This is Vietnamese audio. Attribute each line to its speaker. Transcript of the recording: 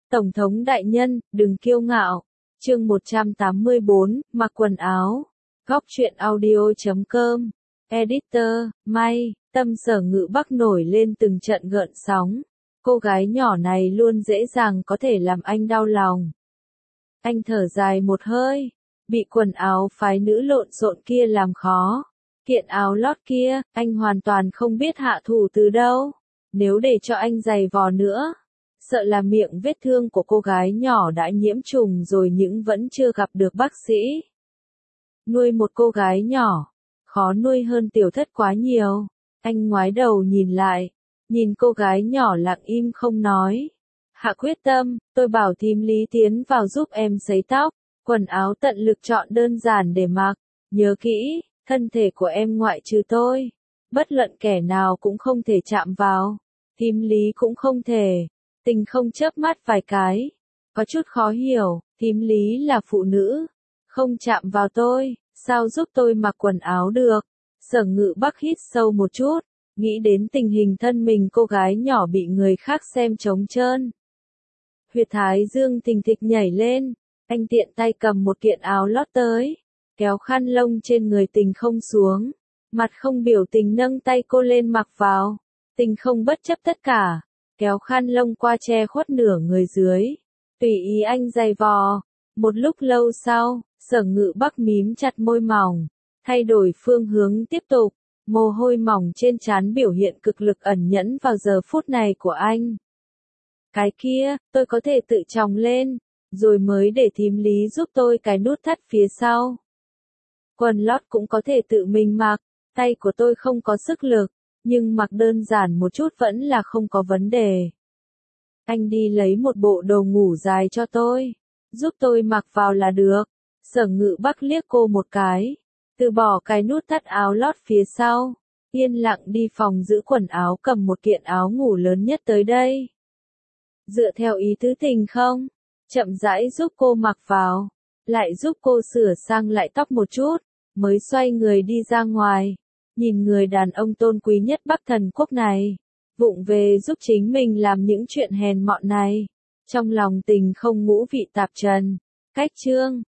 Speaker 1: Tổng thống đại nhân, đừng kiêu ngạo. Chương 184, mặc quần áo. Góc truyện audio.com. Editor, May, Tâm Sở Ngự Bắc nổi lên từng trận gợn sóng. Cô gái nhỏ này luôn dễ dàng có thể làm anh đau lòng. Anh thở dài một hơi, bị quần áo phái nữ lộn xộn kia làm khó. Kiện áo lót kia, anh hoàn toàn không biết hạ thủ từ đâu. Nếu để cho anh giày vò nữa, sợ là miệng vết thương của cô gái nhỏ đã nhiễm trùng rồi nhưng vẫn chưa gặp được bác sĩ. Nuôi một cô gái nhỏ, khó nuôi hơn Tiểu Thất quá nhiều. Anh ngoái đầu nhìn lại, nhìn cô gái nhỏ lặng im không nói. Hạ quyết tâm, tôi bảo thím Lý tiến vào giúp em sấy tóc, quần áo tận lực chọn đơn giản để mặc. Nhớ kỹ, thân thể của em ngoại trừ tôi, bất luận kẻ nào cũng không thể chạm vào. Thím Lý cũng không thể. Tình không chớp mắt vài cái. Có chút khó hiểu, thím Lý là phụ nữ. Không chạm vào tôi, sao giúp tôi mặc quần áo được? Sở Ngự Bắc hít sâu một chút, nghĩ đến tình hình thân mình cô gái nhỏ bị người khác xem trống trơn. Huyệt thái dương thình thịch nhảy lên, anh tiện tay cầm một kiện áo lót tới, kéo khăn lông trên người Tình không xuống, mặt không biểu tình nâng tay cô lên mặc vào. Tình không bất chấp tất cả, kéo khăn lông qua che khuất nửa người dưới, tùy ý anh giày vò. Một lúc lâu sau, Sở Ngự Bắc mím chặt môi mỏng, thay đổi phương hướng tiếp tục, mồ hôi mỏng trên trán biểu hiện cực lực ẩn nhẫn vào giờ phút này của anh. Cái kia, tôi có thể tự chòng lên, rồi mới để thím Lý giúp tôi cái nút thắt phía sau. Quần lót cũng có thể tự mình mặc, tay của tôi không có sức lực, nhưng mặc đơn giản một chút vẫn là không có vấn đề. Anh đi lấy một bộ đồ ngủ dài cho tôi, giúp tôi mặc vào là được. Sở Ngự Bắc liếc cô một cái, từ bỏ cái nút thắt áo lót phía sau, yên lặng đi phòng giữ quần áo cầm một kiện áo ngủ lớn nhất tới đây. Dựa theo ý tứ Tình không, chậm rãi giúp cô mặc vào, lại giúp cô sửa sang lại tóc một chút, mới xoay người đi ra ngoài. Nhìn người đàn ông tôn quý nhất Bắc Thần Quốc này, vụng về giúp chính mình làm những chuyện hèn mọn này. Trong lòng Tình không ngũ vị tạp trần. Cách chương